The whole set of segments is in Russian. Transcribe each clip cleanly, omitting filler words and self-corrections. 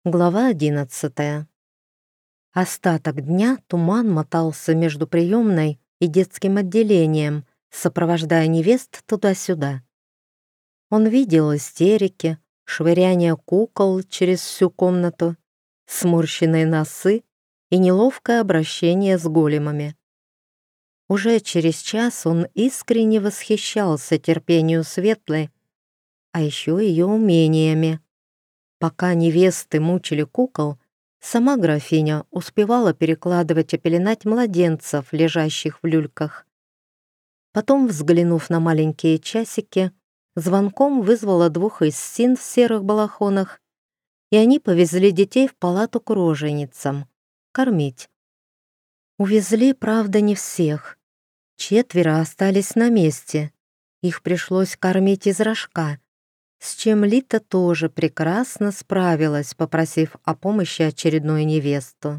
Глава 11. Остаток дня Туман мотался между приемной и детским отделением, сопровождая невест туда-сюда. Он видел истерики, швыряние кукол через всю комнату, сморщенные носы и неловкое обращение с големами. Уже через час он искренне восхищался терпению Светлой, а еще ее умениями. Пока невесты мучили кукол, сама графиня успевала перекладывать и пеленать младенцев, лежащих в люльках. Потом, взглянув на маленькие часики, звонком вызвала двух иссин в серых балахонах, и они повезли детей в палату к роженицам. Кормить. Увезли, правда, не всех. 4 остались на месте. Их пришлось кормить из рожка, с чем Лита тоже прекрасно справилась, попросив о помощи очередную невесту.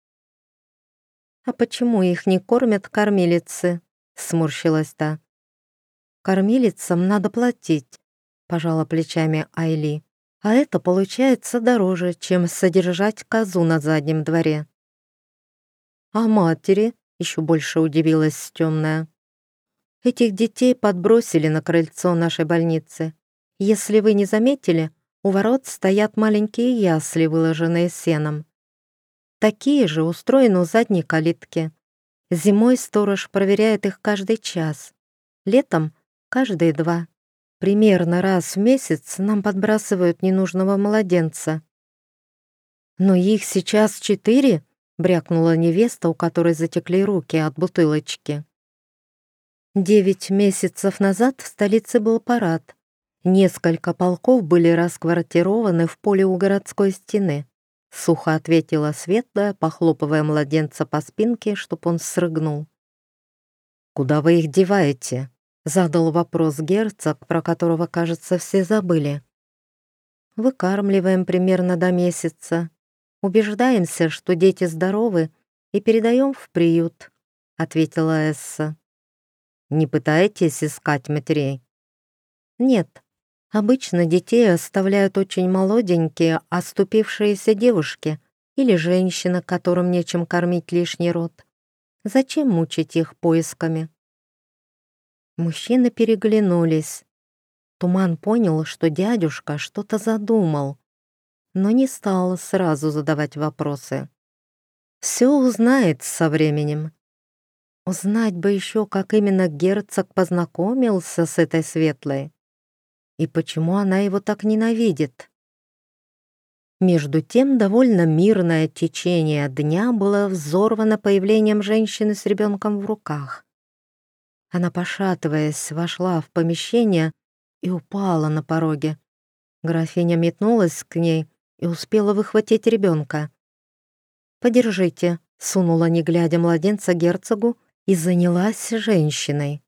«А почему их не кормят кормилицы?» — сморщилась та. «Кормилицам надо платить», — пожала плечами Айли. «А это получается дороже, чем содержать козу на заднем дворе». «А матери?» — еще больше удивилась темная. «Этих детей подбросили на крыльцо нашей больницы. Если вы не заметили, у ворот стоят маленькие ясли, выложенные сеном. Такие же устроены у задней калитки. Зимой сторож проверяет их каждый час. Летом — каждые 2. Примерно раз в месяц нам подбрасывают ненужного младенца. «Но их сейчас 4», — брякнула невеста, у которой затекли руки от бутылочки. 9 месяцев назад в столице был парад. Несколько полков были расквартированы в поле у городской стены. Сухо ответила Светлая, похлопывая младенца по спинке, чтоб он срыгнул. «Куда вы их деваете?» — задал вопрос герцог, про которого, кажется, все забыли. «Выкармливаем примерно до месяца. Убеждаемся, что дети здоровы, и передаем в приют», — ответила Эсса. «Не пытаетесь искать матерей?» «Нет. Обычно детей оставляют очень молоденькие, оступившиеся девушки или женщины, которым нечем кормить лишний род. Зачем мучить их поисками?» Мужчины переглянулись. Туман понял, что дядюшка что-то задумал, но не стал сразу задавать вопросы. Все узнает со временем. Узнать бы еще, как именно герцог познакомился с этой Светлой. И почему она его так ненавидит? Между тем, довольно мирное течение дня было взорвано появлением женщины с ребенком в руках. Она, пошатываясь, вошла в помещение и упала на пороге. Графиня метнулась к ней и успела выхватить ребенка. «Подержите», — сунула, не глядя, младенца герцогу и занялась женщиной.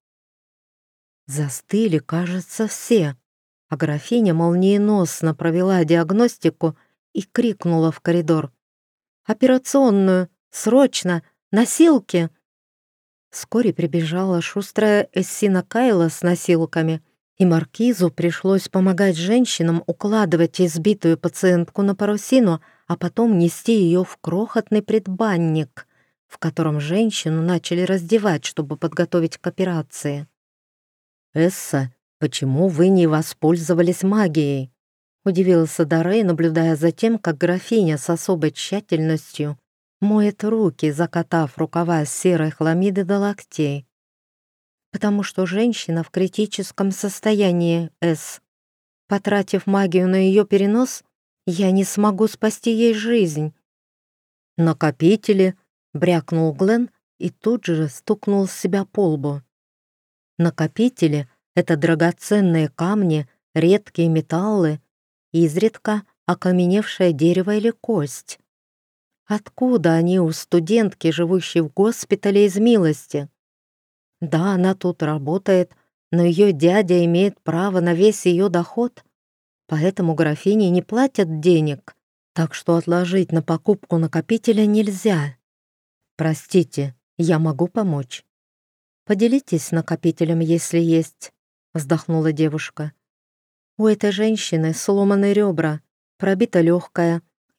Застыли, кажется, все. А графиня молниеносно провела диагностику и крикнула в коридор: «Операционную! Срочно! Носилки!» Вскоре прибежала шустрая Эссина Кайла с носилками, и маркизу пришлось помогать женщинам укладывать избитую пациентку на парусину, а потом нести ее в крохотный предбанник, в котором женщину начали раздевать, чтобы подготовить к операции. «Эсса, почему вы не воспользовались магией?» — удивился Дарей, наблюдая за тем, как графиня с особой тщательностью моет руки, закатав рукава серой хламиды до локтей. «Потому что женщина в критическом состоянии, Эс. Потратив магию на ее перенос, я не смогу спасти ей жизнь». «Накопители», — брякнул Глен и тут же стукнул себя по лбу. «Накопители — это драгоценные камни, редкие металлы, изредка окаменевшее дерево или кость. Откуда они у студентки, живущей в госпитале из милости? Да, она тут работает, но ее дядя имеет право на весь ее доход, поэтому графине не платят денег, так что отложить на покупку накопителя нельзя. Простите, я могу помочь». «Поделитесь накопителем, если есть», — вздохнула девушка. «У этой женщины сломаны ребра, пробита легкая,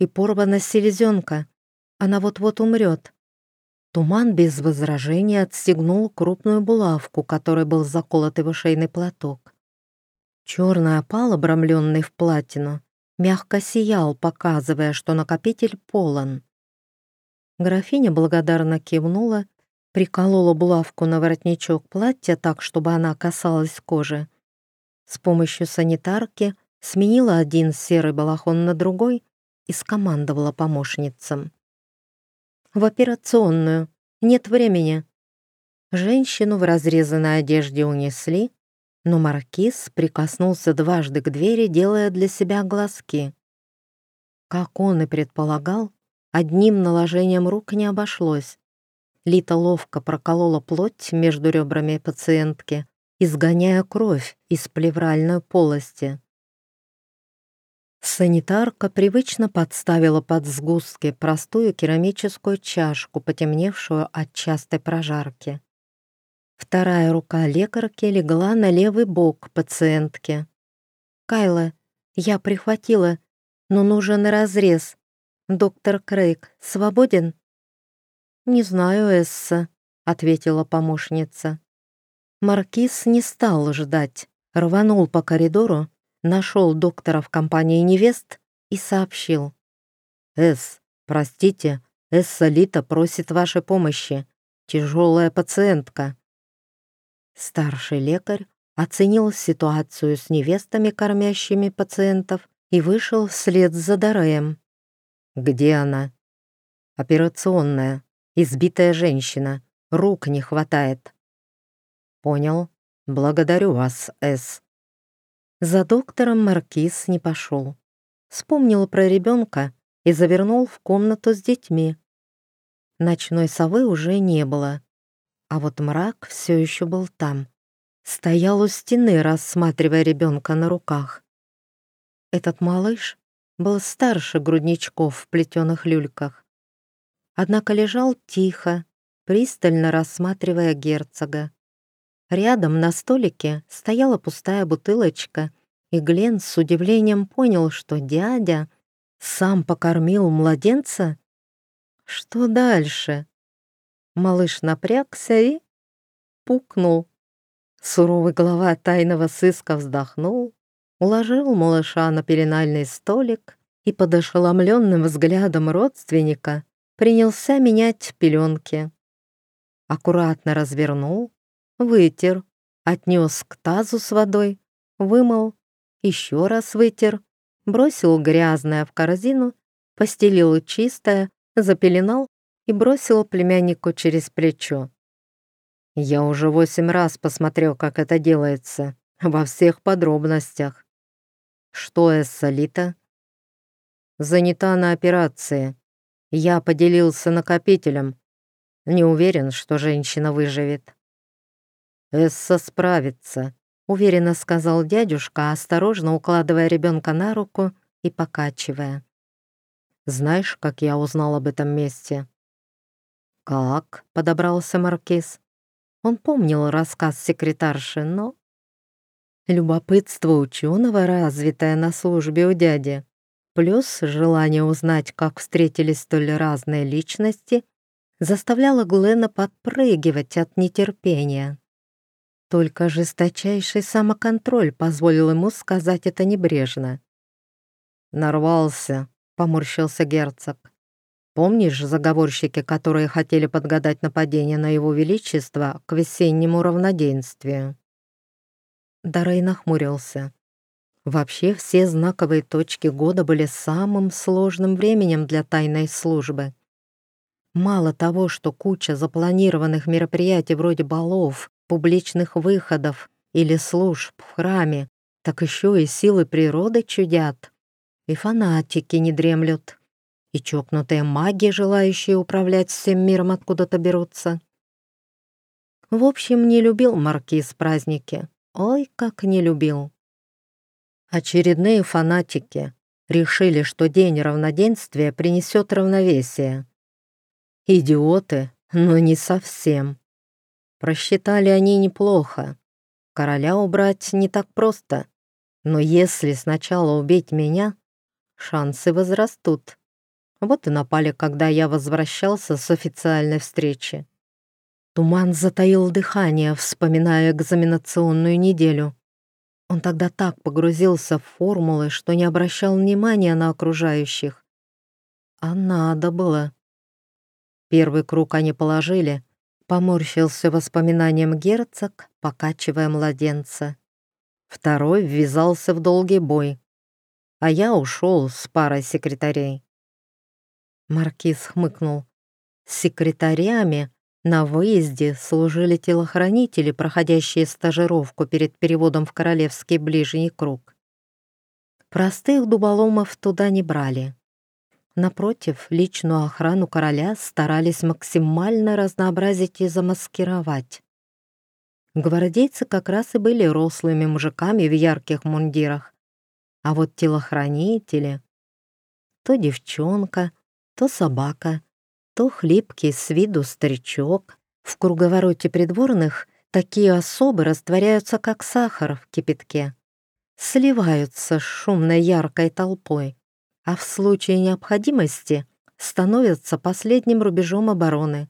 и порвана селезенка. Она вот-вот умрет. Туман без возражения отстегнул крупную булавку, которой был заколот его шейный платок. Черный опал, обрамленный в платину, мягко сиял, показывая, что накопитель полон. Графиня благодарно кивнула, приколола булавку на воротничок платья так, чтобы она касалась кожи. С помощью санитарки сменила один серый балахон на другой и скомандовала помощницам. «В операционную. Нет времени». Женщину в разрезанной одежде унесли, но маркиз прикоснулся дважды к двери, делая для себя глазки. Как он и предполагал, одним наложением рук не обошлось. Лита ловко проколола плоть между ребрами пациентки, изгоняя кровь из плевральной полости. Санитарка привычно подставила под сгустки простую керамическую чашку, потемневшую от частой прожарки. Вторая рука лекарки легла на левый бок пациентки. «Кайла, я прихватила, но нужен разрез. Доктор Крейг свободен?» «Не знаю, Эсса», — ответила помощница. Маркиз не стал ждать, рванул по коридору, нашел доктора в компании невест и сообщил. «Эс, простите, Эсса Лита просит вашей помощи. Тяжелая пациентка». Старший лекарь оценил ситуацию с невестами, кормящими пациентов, и вышел вслед за Дореем. «Где она?» «Операционная. Избитая женщина. Рук не хватает». «Понял. Благодарю вас, Эс». За доктором маркиз не пошел. Вспомнил про ребенка и завернул в комнату с детьми. Ночной совы уже не было. А вот мрак все еще был там. Стоял у стены, рассматривая ребенка на руках. Этот малыш был старше грудничков в плетеных люльках. Однако лежал тихо, пристально рассматривая герцога. Рядом на столике стояла пустая бутылочка, и Глен с удивлением понял, что дядя сам покормил младенца. Что дальше? Малыш напрягся и пукнул. Суровый глава тайного сыска вздохнул, уложил малыша на пеленальный столик и под ошеломленным взглядом родственника принялся менять пеленки. Аккуратно развернул, вытер, отнес к тазу с водой, вымыл, еще раз вытер, бросил грязное в корзину, постелил чистое, запеленал и бросил племяннику через плечо. «Я уже 8 раз посмотрел, как это делается, во всех подробностях». «Что, Эсса Лита?» «Занята на операции. Я поделился накопителем. Не уверен, что женщина выживет». «Эсса справится», — уверенно сказал дядюшка, осторожно укладывая ребенка на руку и покачивая. «Знаешь, как я узнал об этом месте?» «Как?» — подобрался маркиз. Он помнил рассказ секретарши, но... Любопытство ученого, развитое на службе у дяди, плюс желание узнать, как встретились столь разные личности, заставляло Глена подпрыгивать от нетерпения. Только жесточайший самоконтроль позволил ему сказать это небрежно. «Нарвался», — поморщился герцог. «Помнишь заговорщики, которые хотели подгадать нападение на его величество к весеннему равноденствию?» Дорей нахмурился. Вообще, все знаковые точки года были самым сложным временем для тайной службы. Мало того, что куча запланированных мероприятий вроде балов, публичных выходов или служб в храме, так еще и силы природы чудят, и фанатики не дремлют, и чокнутые маги, желающие управлять всем миром, откуда-то берутся. В общем, не любил маркиз праздники. Ой, как не любил. Очередные фанатики решили, что день равноденствия принесет равновесие. Идиоты, но не совсем. Просчитали они неплохо. Короля убрать не так просто. Но если сначала убить меня, шансы возрастут. Вот и напали, когда я возвращался с официальной встречи. Туман затаил дыхание, вспоминая экзаменационную неделю. Он тогда так погрузился в формулы, что не обращал внимания на окружающих. А надо было. Первый круг они положили. Поморщился воспоминанием герцог, покачивая младенца. Второй ввязался в долгий бой, а я ушел с парой секретарей. Маркиз хмыкнул. С секретарями на выезде служили телохранители, проходящие стажировку перед переводом в королевский ближний круг. Простых дуболомов туда не брали. Напротив, личную охрану короля старались максимально разнообразить и замаскировать. Гвардейцы как раз и были рослыми мужиками в ярких мундирах, а вот телохранители — то девчонка, то собака, то хлипкий с виду старичок. В круговороте придворных такие особы растворяются, как сахар в кипятке, сливаются с шумной яркой толпой, а в случае необходимости становятся последним рубежом обороны.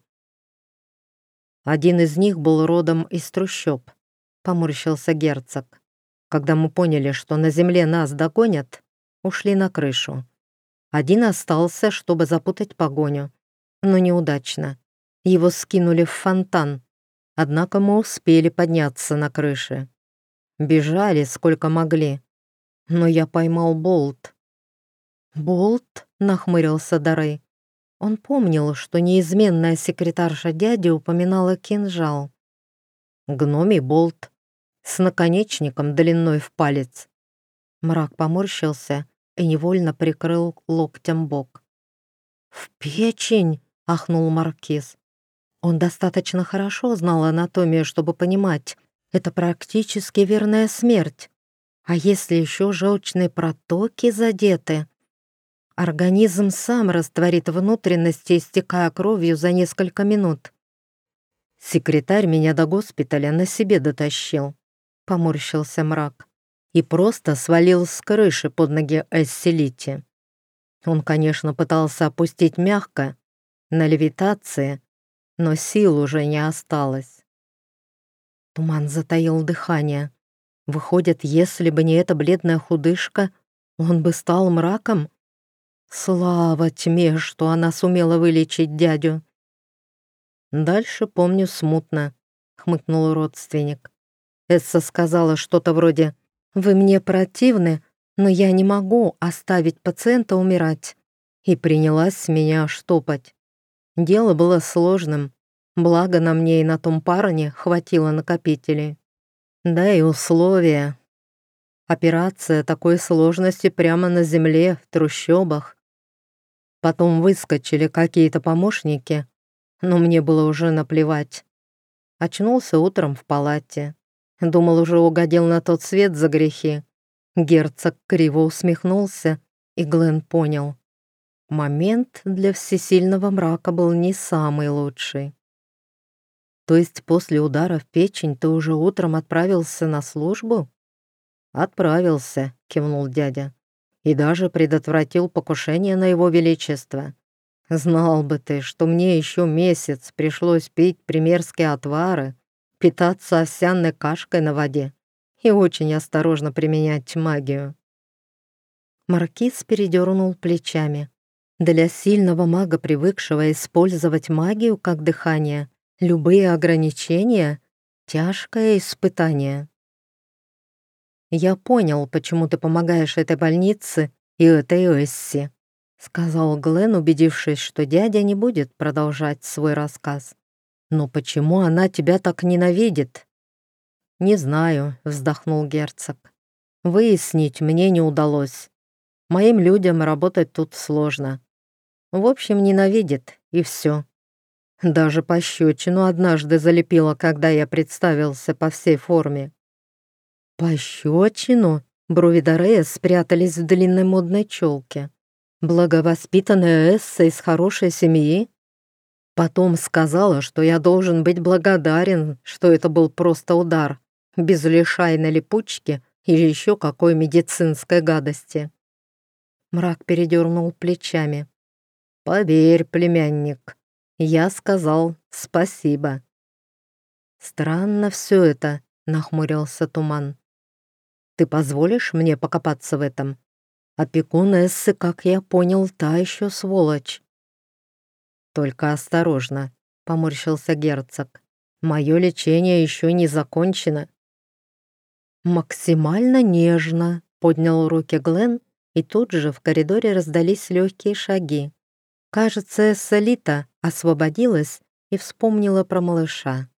Один из них был родом из трущоб, поморщился герцог. Когда мы поняли, что на земле нас догонят, ушли на крышу. Один остался, чтобы запутать погоню, но неудачно. Его скинули в фонтан, однако мы успели подняться на крыше. Бежали сколько могли, но я поймал болт. «Болт?» — нахмурился Дарей. Он помнил, что неизменная секретарша дяди упоминала кинжал. Гномий болт с наконечником длиной в палец. Мрак поморщился и невольно прикрыл локтем бок. «В печень!» — ахнул маркиз. Он достаточно хорошо знал анатомию, чтобы понимать, это практически верная смерть. А если еще желчные протоки задеты? Организм сам растворит внутренности, истекая кровью за несколько минут. Секретарь меня до госпиталя на себе дотащил, поморщился мрак, и просто свалил с крыши под ноги Эсселите. Он, конечно, пытался опустить мягко, на левитации, но сил уже не осталось. Туман затаил дыхание. Выходит, если бы не эта бледная худышка, он бы стал мраком? Слава тьме, что она сумела вылечить дядю. Дальше помню смутно, хмыкнул родственник. Эсса сказала что-то вроде: «Вы мне противны, но я не могу оставить пациента умирать», и принялась меня штопать. Дело было сложным, благо на мне и на том парне хватило накопителей. Да и условия. Операция такой сложности прямо на земле, в трущобах. Потом выскочили какие-то помощники, но мне было уже наплевать. Очнулся утром в палате. Думал, уже угодил на тот свет за грехи. Герцог криво усмехнулся, и Глен понял. Момент для всесильного мрака был не самый лучший. То есть после удара в печень ты уже утром отправился на службу? Отправился, кивнул дядя. И даже предотвратил покушение на его величество. Знал бы ты, что мне еще месяц пришлось пить примерские отвары, питаться овсяной кашкой на воде и очень осторожно применять магию. Маркиз передернул плечами. Для сильного мага, привыкшего использовать магию как дыхание, любые ограничения — тяжкое испытание. «Я понял, почему ты помогаешь этой больнице и этой Эсси», сказал Глен, убедившись, что дядя не будет продолжать свой рассказ. «Но почему она тебя так ненавидит?» «Не знаю», — вздохнул герцог. «Выяснить мне не удалось. Моим людям работать тут сложно. В общем, ненавидит, и все. Даже пощечину однажды залепила, когда я представился по всей форме». «Пощечину?» — брови Дорея спрятались в длинной модной челке. «Благовоспитанная Эсса из хорошей семьи?» Потом сказала, что я должен быть благодарен, что это был просто удар, без лишайной липучки или еще какой медицинской гадости. Мрак передернул плечами. Поверь, племянник, я сказал спасибо. Странно все это, нахмурился Туман. Ты позволишь мне покопаться в этом? Опекун Эссы, как я понял, та еще сволочь. Только осторожно, поморщился герцог. Мое лечение еще не закончено. Максимально нежно поднял руки Глен, и тут же в коридоре раздались легкие шаги. Кажется, Эссалита освободилась и вспомнила про малыша.